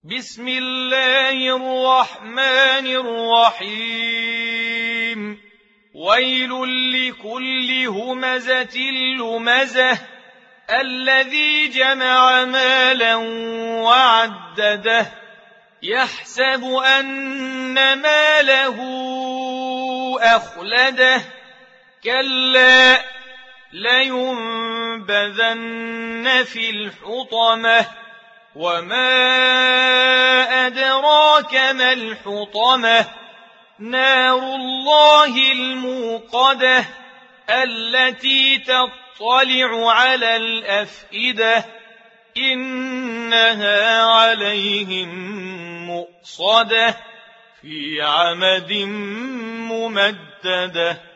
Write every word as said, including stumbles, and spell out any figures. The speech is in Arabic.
بسم الله الرحمن الرحيم ويل لكل همزة لمزة الذي جمع مالا وعدده يحسب أن ماله أخلده كلا لينبذن في الحطمة وما أدراك ما الحطمة نار الله الموقدة التي تطلع على الأفئدة إنها عليهم مؤصدة في عمد ممددة.